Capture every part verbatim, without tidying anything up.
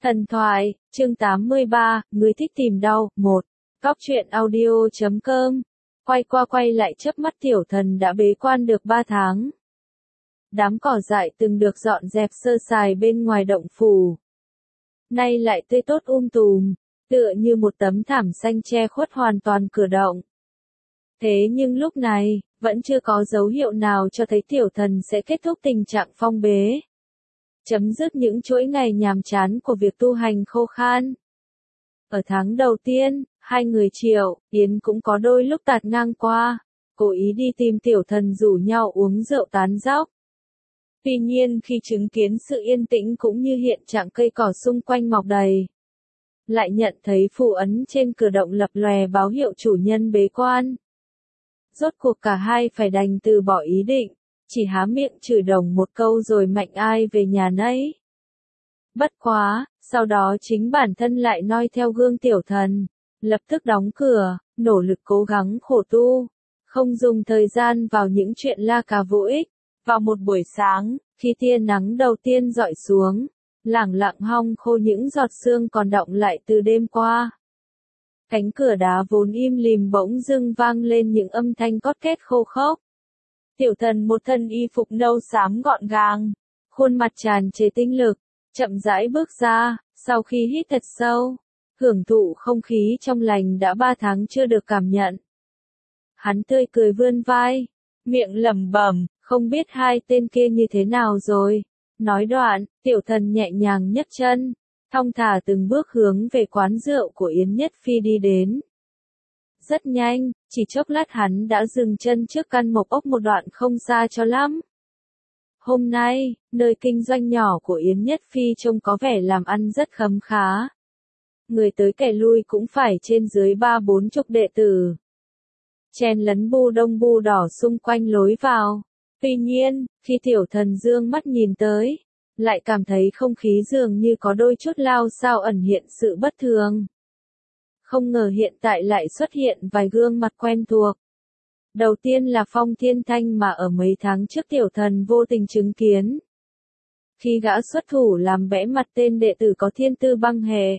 Thần thoại, chương tám mươi ba, người thích tìm đau, một. Góc truyện audio chấm com. Quay qua quay lại chớp mắt tiểu thần đã bế quan được ba tháng. Đám cỏ dại từng được dọn dẹp sơ sài bên ngoài động phủ. Nay lại tươi tốt um tùm, tựa như một tấm thảm xanh che khuất hoàn toàn cửa động. Thế nhưng lúc này, vẫn chưa có dấu hiệu nào cho thấy tiểu thần sẽ kết thúc tình trạng phong bế. Chấm dứt những chuỗi ngày nhàm chán của việc tu hành khô khan. Ở tháng đầu tiên, hai người Triệu, Yến cũng có đôi lúc tạt ngang qua, cố ý đi tìm tiểu thần rủ nhau uống rượu tán dóc. Tuy nhiên khi chứng kiến sự yên tĩnh cũng như hiện trạng cây cỏ xung quanh mọc đầy, lại nhận thấy phù ấn trên cửa động lập lòe báo hiệu chủ nhân bế quan. Rốt cuộc cả hai phải đành từ bỏ ý định, chỉ há miệng chửi đồng một câu rồi mạnh ai về nhà nấy. Bất quá, sau đó chính bản thân lại noi theo gương tiểu thần, lập tức đóng cửa, nỗ lực cố gắng khổ tu, không dùng thời gian vào những chuyện la cà vô ích. Vào một buổi sáng, khi tia nắng đầu tiên rọi xuống, lẳng lặng hong khô những giọt sương còn đọng lại từ đêm qua. Cánh cửa đá vốn im lìm bỗng dưng vang lên những âm thanh cót két khô khốc. Tiểu thần một thân y phục nâu xám gọn gàng, khuôn mặt tràn trề tinh lực, chậm rãi bước ra, sau khi hít thật sâu, hưởng thụ không khí trong lành đã ba tháng chưa được cảm nhận. Hắn tươi cười vươn vai, miệng lẩm bẩm, không biết hai tên kia như thế nào rồi. Nói đoạn, tiểu thần nhẹ nhàng nhấc chân, thong thả từng bước hướng về quán rượu của Yến Nhất Phi đi đến. Rất nhanh, chỉ chốc lát hắn đã dừng chân trước căn mộc ốc một đoạn không xa cho lắm. Hôm nay, nơi kinh doanh nhỏ của Yến Nhất Phi trông có vẻ làm ăn rất khấm khá. Người tới kẻ lui cũng phải trên dưới ba bốn chục đệ tử. Chen lấn bu đông bu đỏ xung quanh lối vào. Tuy nhiên, khi tiểu thần dương mắt nhìn tới, lại cảm thấy không khí dường như có đôi chút lao sao ẩn hiện sự bất thường. Không ngờ hiện tại lại xuất hiện vài gương mặt quen thuộc. Đầu tiên là Phong Thiên Thanh mà ở mấy tháng trước tiểu thần vô tình chứng kiến. Khi gã xuất thủ làm bẽ mặt tên đệ tử có thiên tư băng hệ.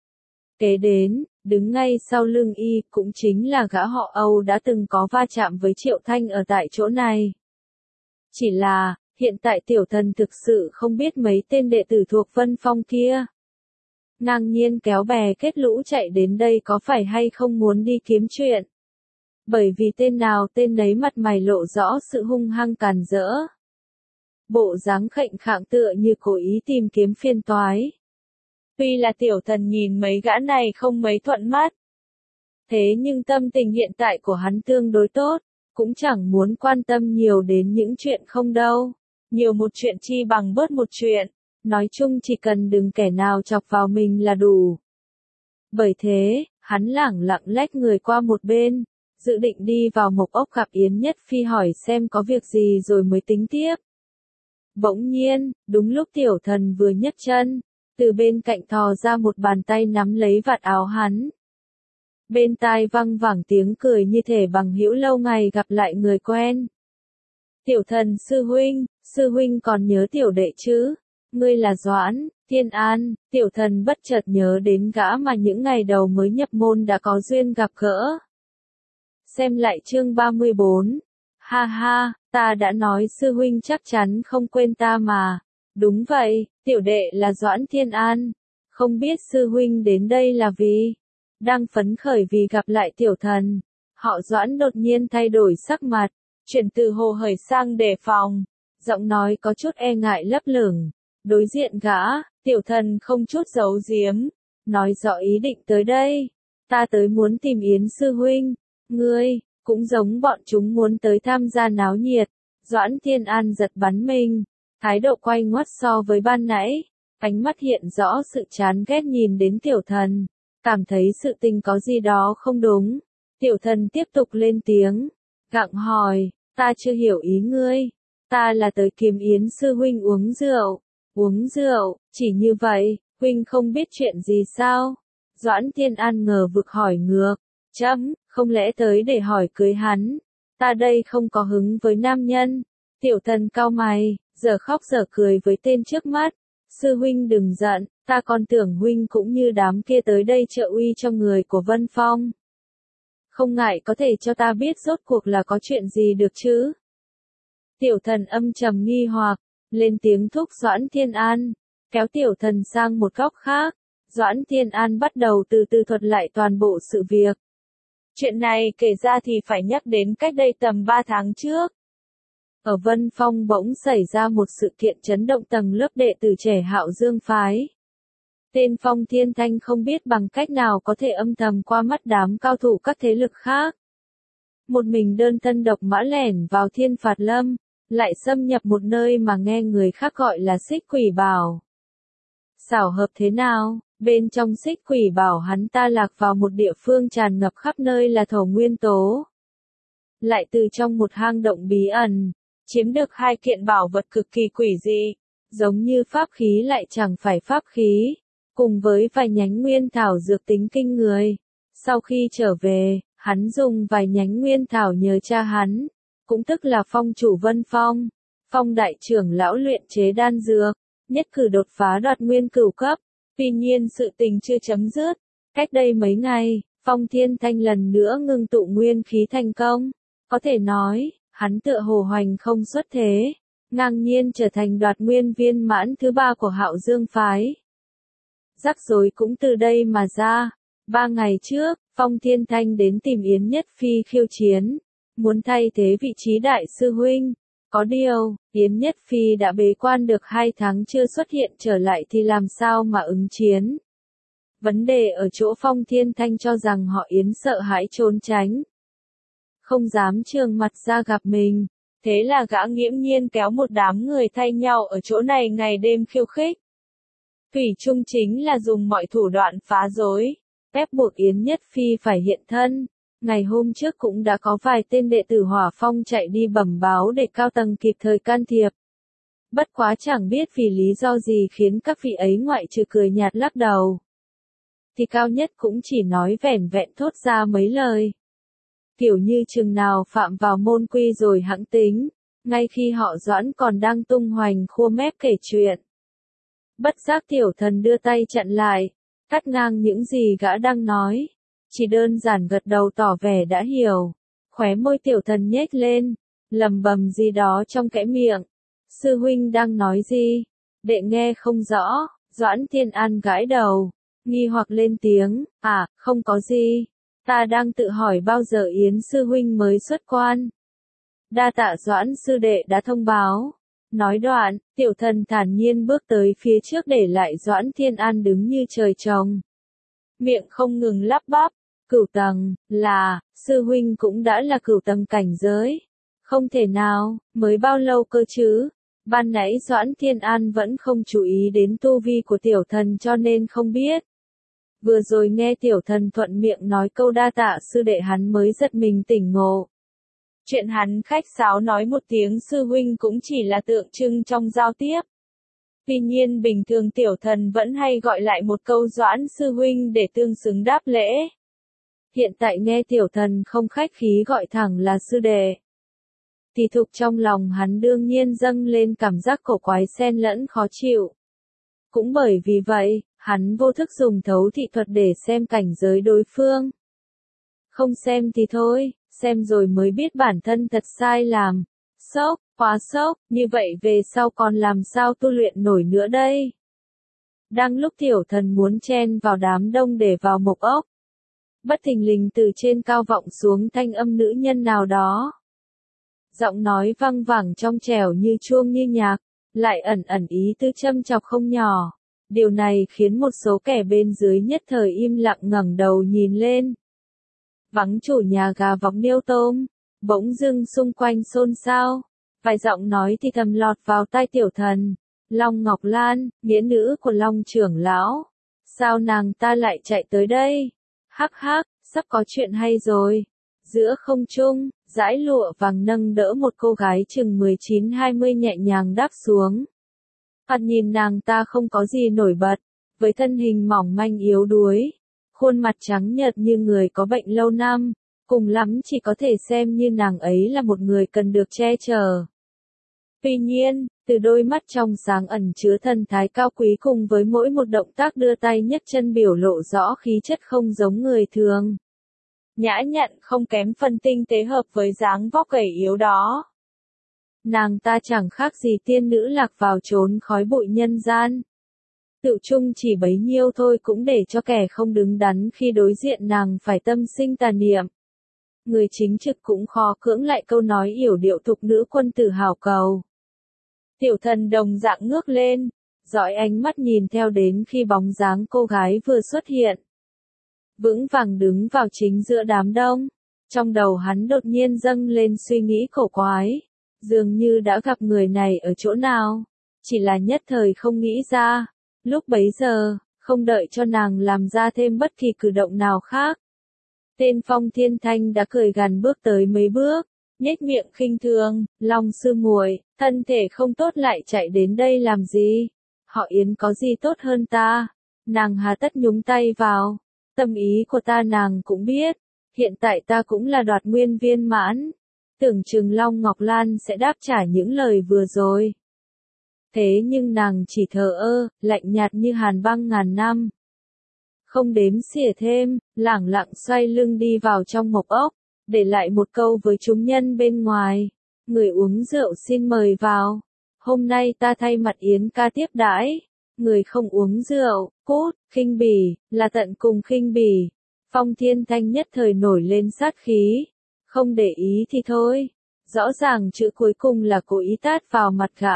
Kế đến, đứng ngay sau lưng y cũng chính là gã họ Âu đã từng có va chạm với Triệu Thanh ở tại chỗ này. Chỉ là, hiện tại tiểu thần thực sự không biết mấy tên đệ tử thuộc Vân Phong kia. Ngang nhiên kéo bè kết lũ chạy đến đây có phải hay không muốn đi kiếm chuyện. Bởi vì tên nào tên nấy mặt mày lộ rõ sự hung hăng càn rỡ. Bộ dáng khệnh khạng tựa như cố ý tìm kiếm phiền toái. Tuy là tiểu thần nhìn mấy gã này không mấy thuận mắt. Thế nhưng tâm tình hiện tại của hắn tương đối tốt, cũng chẳng muốn quan tâm nhiều đến những chuyện không đâu. Nhiều một chuyện chi bằng bớt một chuyện. Nói chung chỉ cần đừng kẻ nào chọc vào mình là đủ. Bởi thế, hắn lẳng lặng lách người qua một bên, dự định đi vào mộc ốc gặp Yến Nhất Phi hỏi xem có việc gì rồi mới tính tiếp. Bỗng nhiên, đúng lúc tiểu thần vừa nhấc chân, từ bên cạnh thò ra một bàn tay nắm lấy vạt áo hắn. Bên tai văng vẳng tiếng cười như thể bằng hữu lâu ngày gặp lại người quen. Tiểu thần sư huynh, sư huynh còn nhớ tiểu đệ chứ? Ngươi là Doãn, Thiên An. Tiểu thần bất chợt nhớ đến gã mà những ngày đầu mới nhập môn đã có duyên gặp gỡ. Xem lại chương ba mươi bốn. Ha ha, ta đã nói sư huynh chắc chắn không quên ta mà. Đúng vậy, tiểu đệ là Doãn Thiên An. Không biết sư huynh đến đây là vì? Đang phấn khởi vì gặp lại tiểu thần. Họ Doãn đột nhiên thay đổi sắc mặt, chuyển từ hồ hởi sang đề phòng. Giọng nói có chút e ngại lấp lửng. Đối diện gã, tiểu thần không chút giấu giếm, nói rõ ý định tới đây. Ta tới muốn tìm Yến sư huynh, ngươi, cũng giống bọn chúng muốn tới tham gia náo nhiệt. Doãn Thiên An giật bắn mình, thái độ quay ngoắt so với ban nãy, ánh mắt hiện rõ sự chán ghét nhìn đến tiểu thần, cảm thấy sự tình có gì đó không đúng. Tiểu thần tiếp tục lên tiếng, gặng hỏi, ta chưa hiểu ý ngươi, ta là tới kiếm Yến sư huynh uống rượu. Uống rượu, chỉ như vậy, huynh không biết chuyện gì sao? Doãn Thiên An ngờ vực hỏi ngược, chấm, không lẽ tới để hỏi cưới hắn? Ta đây không có hứng với nam nhân. Tiểu thần cau mày, giờ khóc giờ cười với tên trước mắt, Sư huynh đừng giận, ta còn tưởng huynh cũng như đám kia tới đây trợ uy cho người của Vân Phong. Không ngại có thể cho ta biết rốt cuộc là có chuyện gì được chứ? Tiểu thần âm trầm nghi hoặc, lên tiếng thúc Doãn Thiên An, kéo tiểu thần sang một góc khác. Doãn Thiên An bắt đầu từ từ thuật lại toàn bộ sự việc. Chuyện này kể ra thì phải nhắc đến cách đây tầm ba tháng trước. Ở Vân Phong bỗng xảy ra một sự kiện chấn động tầng lớp đệ tử trẻ Hạo Dương phái. Tên Phong Thiên Thanh không biết bằng cách nào có thể âm thầm qua mắt đám cao thủ các thế lực khác. Một mình đơn thân độc mã lẻn vào Thiên Phạt Lâm, lại xâm nhập một nơi mà nghe người khác gọi là Xích Quỷ Bảo. Xảo hợp thế nào, bên trong Xích Quỷ Bảo hắn ta lạc vào một địa phương tràn ngập khắp nơi là thổ nguyên tố. Lại từ trong một hang động bí ẩn, chiếm được hai kiện bảo vật cực kỳ quỷ dị, giống như pháp khí lại chẳng phải pháp khí, cùng với vài nhánh nguyên thảo dược tính kinh người. Sau khi trở về, hắn dùng vài nhánh nguyên thảo nhờ cha hắn, cũng tức là Phong chủ Vân Phong, Phong đại trưởng lão luyện chế đan dược, nhất cử đột phá đoạt nguyên cửu cấp. Tuy nhiên sự tình chưa chấm dứt, cách đây mấy ngày, Phong Thiên Thanh lần nữa ngưng tụ nguyên khí thành công, có thể nói, hắn tựa hồ hoành không xuất thế, ngang nhiên trở thành đoạt nguyên viên mãn thứ ba của Hạo Dương phái. Rắc rối cũng từ đây mà ra. Ba ngày trước, Phong Thiên Thanh đến tìm Yến Nhất Phi khiêu chiến, muốn thay thế vị trí đại sư huynh. Có điều, Yến Nhất Phi đã bế quan được hai tháng chưa xuất hiện trở lại thì làm sao mà ứng chiến. Vấn đề ở chỗ Phong Thiên Thanh cho rằng họ Yến sợ hãi trốn tránh, không dám trường mặt ra gặp mình, thế là gã nghiễm nhiên kéo một đám người thay nhau ở chỗ này ngày đêm khiêu khích. Thủy chung chính là dùng mọi thủ đoạn phá rối, ép buộc Yến Nhất Phi phải hiện thân. Ngày hôm trước cũng đã có vài tên đệ tử Hỏa Phong chạy đi bẩm báo để cao tầng kịp thời can thiệp. Bất quá chẳng biết vì lý do gì khiến các vị ấy ngoại trừ cười nhạt lắc đầu, thì cao nhất cũng chỉ nói vẻn vẹn thốt ra mấy lời. Kiểu như chừng nào phạm vào môn quy rồi hẵng tính, ngay khi họ Doãn còn đang tung hoành khua mép kể chuyện. Bất giác tiểu thần đưa tay chặn lại, cắt ngang những gì gã đang nói. Chỉ đơn giản gật đầu tỏ vẻ đã hiểu, khóe môi tiểu thần nhếch lên, lầm bầm gì đó trong kẽ miệng. Sư huynh đang nói gì? Đệ nghe không rõ. Doãn Thiên An gãi đầu, nghi hoặc lên tiếng, à, không có gì. Ta đang tự hỏi bao giờ Yến sư huynh mới xuất quan. Đa tạ Doãn sư đệ đã thông báo. Nói đoạn, tiểu thần thản nhiên bước tới phía trước để lại Doãn Thiên An đứng như trời trồng. Miệng không ngừng lắp bắp. Cửu tầng, là, sư huynh cũng đã là cửu tầng cảnh giới. Không thể nào, mới bao lâu cơ chứ? Ban nãy Doãn Thiên An vẫn không chú ý đến tu vi của tiểu thần cho nên không biết. Vừa rồi nghe tiểu thần thuận miệng nói câu đa tạ sư đệ hắn mới giật mình tỉnh ngộ. Chuyện hắn khách sáo nói một tiếng sư huynh cũng chỉ là tượng trưng trong giao tiếp. Tuy nhiên bình thường tiểu thần vẫn hay gọi lại một câu Doãn sư huynh để tương xứng đáp lễ. Hiện tại nghe tiểu thần không khách khí gọi thẳng là sư đệ, thì thục trong lòng hắn đương nhiên dâng lên cảm giác cổ quái xen lẫn khó chịu. Cũng bởi vì vậy, hắn vô thức dùng thấu thị thuật để xem cảnh giới đối phương. Không xem thì thôi, xem rồi mới biết bản thân thật sai làm. Sốc, quá sốc, như vậy về sau còn làm sao tu luyện nổi nữa đây? Đang lúc tiểu thần muốn chen vào đám đông để vào mộc ốc, bất thình lình từ trên cao vọng xuống thanh âm nữ nhân nào đó. Giọng nói văng vẳng trong trẻo như chuông như nhạc, lại ẩn ẩn ý tư châm chọc không nhỏ. Điều này khiến một số kẻ bên dưới nhất thời im lặng ngẩng đầu nhìn lên. Vắng chủ nhà gà vọc niêu tôm, bỗng dưng xung quanh xôn xao. Vài giọng nói thì thầm lọt vào tai tiểu thần. Long Ngọc Lan, nghĩa nữ của Long trưởng lão. Sao nàng ta lại chạy tới đây? Hắc hắc, sắp có chuyện hay rồi. Giữa không trung, dải lụa vàng nâng đỡ một cô gái chừng mười chín hai mươi nhẹ nhàng đáp xuống. Thoạt nhìn nàng ta không có gì nổi bật, với thân hình mỏng manh yếu đuối, khuôn mặt trắng nhợt như người có bệnh lâu năm, cùng lắm chỉ có thể xem như nàng ấy là một người cần được che chở. Tuy nhiên, từ đôi mắt trong sáng ẩn chứa thần thái cao quý cùng với mỗi một động tác đưa tay nhấc chân biểu lộ rõ khí chất không giống người thường. Nhã nhặn không kém phần tinh tế hợp với dáng vóc gầy yếu đó. Nàng ta chẳng khác gì tiên nữ lạc vào chốn khói bụi nhân gian. Tự chung chỉ bấy nhiêu thôi cũng để cho kẻ không đứng đắn khi đối diện nàng phải tâm sinh tà niệm. Người chính trực cũng khó cưỡng lại câu nói yểu điệu thục nữ quân tử hào cầu. Tiểu thần đồng dạng ngước lên, dõi ánh mắt nhìn theo đến khi bóng dáng cô gái vừa xuất hiện. Vững vàng đứng vào chính giữa đám đông, trong đầu hắn đột nhiên dâng lên suy nghĩ cổ quái, dường như đã gặp người này ở chỗ nào, chỉ là nhất thời không nghĩ ra. Lúc bấy giờ, không đợi cho nàng làm ra thêm bất kỳ cử động nào khác. Tên Phong Thiên Thanh đã cười gằn bước tới mấy bước, nhếch miệng khinh thường, Long sư muội, thân thể không tốt lại chạy đến đây làm gì? Họ Yến có gì tốt hơn ta? Nàng hà tất nhúng tay vào. Tâm ý của ta nàng cũng biết, hiện tại ta cũng là đoạt nguyên viên mãn. Tưởng chừng Long Ngọc Lan sẽ đáp trả những lời vừa rồi. Thế nhưng nàng chỉ thờ ơ, lạnh nhạt như hàn băng ngàn năm. Không đếm xỉa thêm, lẳng lặng xoay lưng đi vào trong mộc ốc, để lại một câu với chúng nhân bên ngoài. Người uống rượu xin mời vào. Hôm nay ta thay mặt Yến ca tiếp đãi. Người không uống rượu, cút, khinh bỉ, là tận cùng khinh bỉ. Phong Thiên Thanh nhất thời nổi lên sát khí. Không để ý thì thôi. Rõ ràng chữ cuối cùng là cố ý tát vào mặt gã.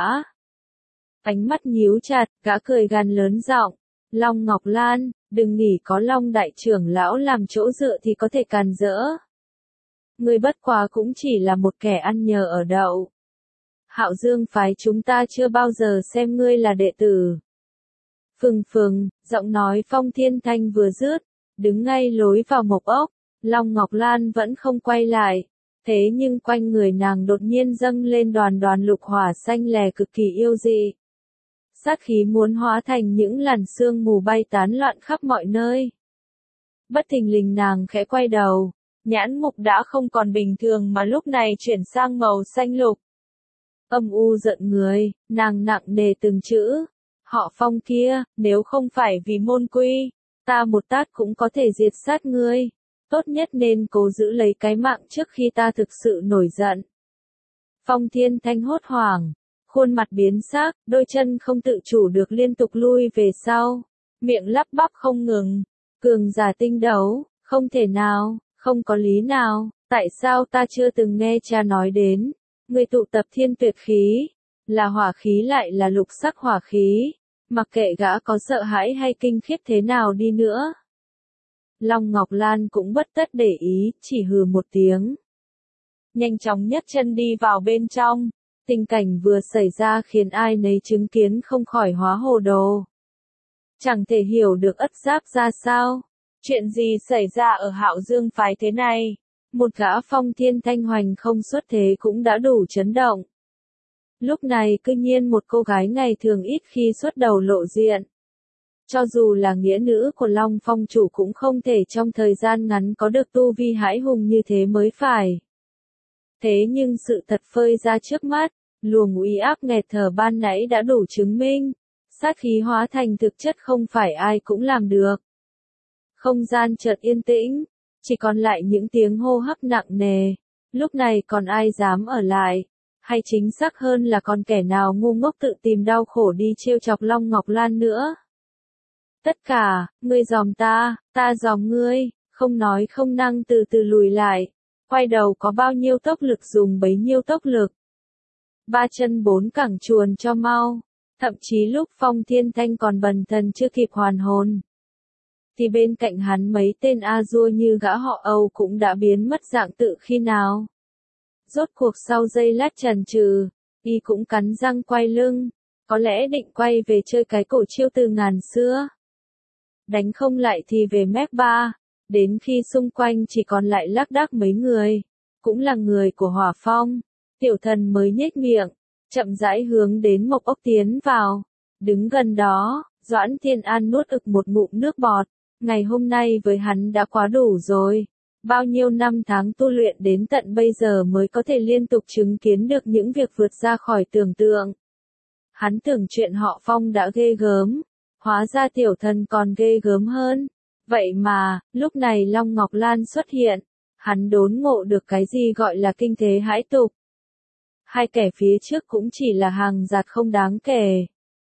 Ánh mắt nhíu chặt, gã cười gằn lớn giọng. Long Ngọc Lan, đừng nghĩ có Long đại trưởng lão làm chỗ dựa thì có thể càn rỡ. Ngươi bất quá cũng chỉ là một kẻ ăn nhờ ở đậu. Hạo Dương phái chúng ta chưa bao giờ xem ngươi là đệ tử. Phừng phừng, giọng nói Phong Thiên Thanh vừa dứt, đứng ngay lối vào mộc ốc, Long Ngọc Lan vẫn không quay lại. Thế nhưng quanh người nàng đột nhiên dâng lên đoàn đoàn lục hỏa xanh lè cực kỳ yêu dị. Sát khí muốn hóa thành những làn sương mù bay tán loạn khắp mọi nơi. Bất thình lình nàng khẽ quay đầu, nhãn mục đã không còn bình thường mà lúc này chuyển sang màu xanh lục. Âm u giận người, nàng nặng nề từng chữ. Họ Phong kia, nếu không phải vì môn quy, ta một tát cũng có thể diệt sát ngươi. Tốt nhất nên cố giữ lấy cái mạng trước khi ta thực sự nổi giận. Phong Thiên Thanh hốt hoảng, khuôn mặt biến sắc, đôi chân không tự chủ được liên tục lui về sau, miệng lắp bắp không ngừng. Cường giả tinh đấu, không thể nào, không có lý nào, tại sao ta chưa từng nghe cha nói đến, người tụ tập thiên tuyệt khí, là hỏa khí lại là lục sắc hỏa khí, mặc kệ gã có sợ hãi hay kinh khiếp thế nào đi nữa. Long Ngọc Lan cũng bất tất để ý, chỉ hừ một tiếng. Nhanh chóng nhấc chân đi vào bên trong, tình cảnh vừa xảy ra khiến ai nấy chứng kiến không khỏi hóa hồ đồ. Chẳng thể hiểu được ất giáp ra sao. Chuyện gì xảy ra ở Hạo Dương phái thế này? Một gã Phong Thiên Thanh hoành không xuất thế cũng đã đủ chấn động. Lúc này cư nhiên một cô gái ngày thường ít khi xuất đầu lộ diện. Cho dù là nghĩa nữ của Long Phong chủ cũng không thể trong thời gian ngắn có được tu vi hãi hùng như thế mới phải. Thế nhưng sự thật phơi ra trước mắt, luồng uy áp nghẹt thở ban nãy đã đủ chứng minh. Sát khí hóa thành thực chất không phải ai cũng làm được. Không gian chợt yên tĩnh, chỉ còn lại những tiếng hô hấp nặng nề. Lúc này còn ai dám ở lại, hay chính xác hơn là còn kẻ nào ngu ngốc tự tìm đau khổ đi trêu chọc Long Ngọc Lan nữa. Tất cả, ngươi dòm ta, ta dòm ngươi, không nói không năng từ từ lùi lại. Quay đầu có bao nhiêu tốc lực dùng bấy nhiêu tốc lực. Ba chân bốn cẳng chuồn cho mau. Thậm chí lúc Phong Thiên Thanh còn bần thần chưa kịp hoàn hồn, thì bên cạnh hắn mấy tên A-dua như gã họ Âu cũng đã biến mất dạng tự khi nào. Rốt cuộc sau giây lát chần chừ, y cũng cắn răng quay lưng, có lẽ định quay về chơi cái cổ chiêu từ ngàn xưa. Đánh không lại thì về mép ba, đến khi xung quanh chỉ còn lại lác đác mấy người, cũng là người của Hỏa Phong, tiểu thần mới nhếch miệng, chậm rãi hướng đến mộc ốc tiến vào. Đứng gần đó, Doãn Thiên An nuốt ực một ngụm nước bọt, ngày hôm nay với hắn đã quá đủ rồi. Bao nhiêu năm tháng tu luyện đến tận bây giờ mới có thể liên tục chứng kiến được những việc vượt ra khỏi tưởng tượng. Hắn tưởng chuyện họ Phong đã ghê gớm, hóa ra tiểu thần còn ghê gớm hơn. Vậy mà, lúc này Long Ngọc Lan xuất hiện, hắn đốn ngộ được cái gì gọi là kinh thế hãi tục. Hai kẻ phía trước cũng chỉ là hàng giạt không đáng kể.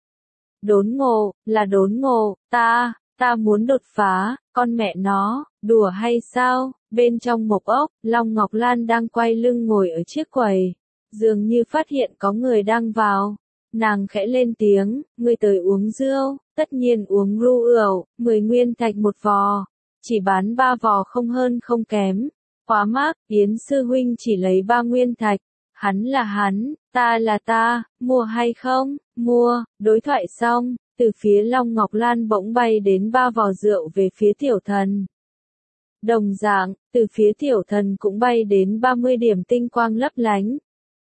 Đốn ngộ, là đốn ngộ, ta, ta muốn đột phá, con mẹ nó, đùa hay sao? Bên trong mộc ốc, Long Ngọc Lan đang quay lưng ngồi ở chiếc quầy, dường như phát hiện có người đang vào. Nàng khẽ lên tiếng, người tới uống rượu, tất nhiên uống rượu ửu, mười nguyên thạch một vò, chỉ bán ba vò không hơn không kém. Quá mắc, Yến sư huynh chỉ lấy ba nguyên thạch, hắn là hắn, ta là ta, mua hay không? Mua. Đối thoại xong, từ phía Long Ngọc Lan bỗng bay đến ba vò rượu về phía tiểu thần. Đồng dạng, từ phía tiểu thần cũng bay đến ba mươi điểm tinh quang lấp lánh.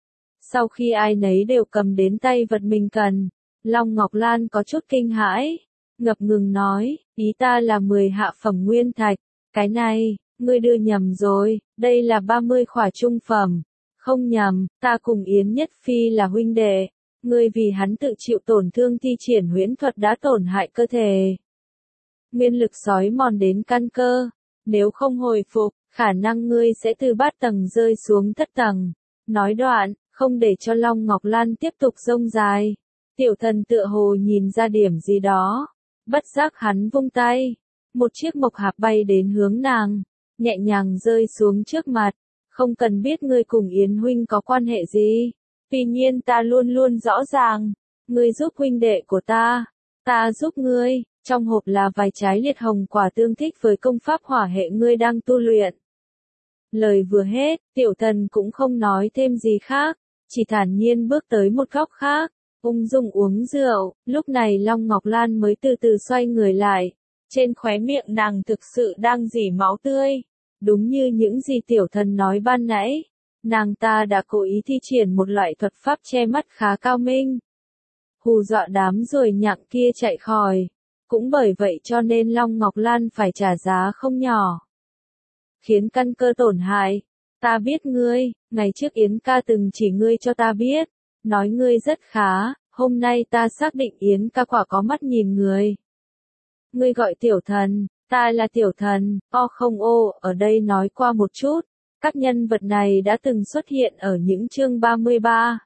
Sau khi ai nấy đều cầm đến tay vật mình cần, Long Ngọc Lan có chút kinh hãi, ngập ngừng nói, ý ta là mười hạ phẩm nguyên thạch, cái này, ngươi đưa nhầm rồi, đây là ba mươi khỏa trung phẩm. Không nhầm, ta cùng Yến Nhất Phi là huynh đệ, ngươi vì hắn tự chịu tổn thương thi triển huyễn thuật đã tổn hại cơ thể. Nguyên lực sói mòn đến căn cơ, nếu không hồi phục, khả năng ngươi sẽ từ bát tầng rơi xuống thất tầng. Nói đoạn, không để cho Long Ngọc Lan tiếp tục rông dài. Tiểu thần tựa hồ nhìn ra điểm gì đó. Bất giác hắn vung tay. Một chiếc mộc hạp bay đến hướng nàng. Nhẹ nhàng rơi xuống trước mặt. Không cần biết ngươi cùng Yến huynh có quan hệ gì. Tuy nhiên ta luôn luôn rõ ràng. Ngươi giúp huynh đệ của ta. Ta giúp ngươi. Trong hộp là vài trái liệt hồng quả tương thích với công pháp hỏa hệ ngươi đang tu luyện. Lời vừa hết, tiểu thần cũng không nói thêm gì khác, chỉ thản nhiên bước tới một góc khác, ung dung uống rượu. Lúc này Long Ngọc Lan mới từ từ xoay người lại, trên khóe miệng nàng thực sự đang rỉ máu tươi. Đúng như những gì tiểu thần nói ban nãy, nàng ta đã cố ý thi triển một loại thuật pháp che mắt khá cao minh, hù dọa đám ruồi nhặng kia chạy khỏi. Cũng bởi vậy cho nên Long Ngọc Lan phải trả giá không nhỏ. Khiến căn cơ tổn hại. Ta biết ngươi, ngày trước Yến ca từng chỉ ngươi cho ta biết, nói ngươi rất khá, hôm nay ta xác định Yến ca quả có mắt nhìn người. Ngươi gọi tiểu thần, ta là tiểu thần, o không ô, ở đây nói qua một chút, các nhân vật này đã từng xuất hiện ở những chương ba mươi ba,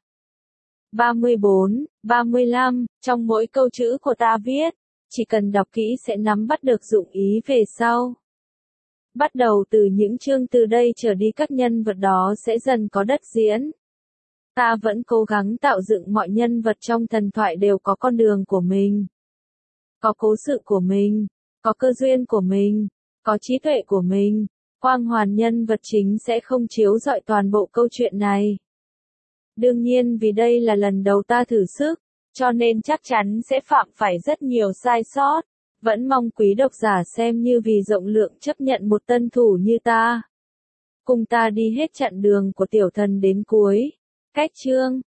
ba mươi bốn, ba mươi lăm, trong mỗi câu chữ của ta viết, chỉ cần đọc kỹ sẽ nắm bắt được dụng ý về sau. Bắt đầu từ những chương từ đây trở đi các nhân vật đó sẽ dần có đất diễn. Ta vẫn cố gắng tạo dựng mọi nhân vật trong thần thoại đều có con đường của mình. Có cố sự của mình, có cơ duyên của mình, có trí tuệ của mình. Quang hoàn nhân vật chính sẽ không chiếu rọi toàn bộ câu chuyện này. Đương nhiên vì đây là lần đầu ta thử sức, cho nên chắc chắn sẽ phạm phải rất nhiều sai sót. Vẫn mong quý độc giả xem như vì rộng lượng chấp nhận một tân thủ như ta. Cùng ta đi hết chặng đường của tiểu thần đến cuối. Cách chương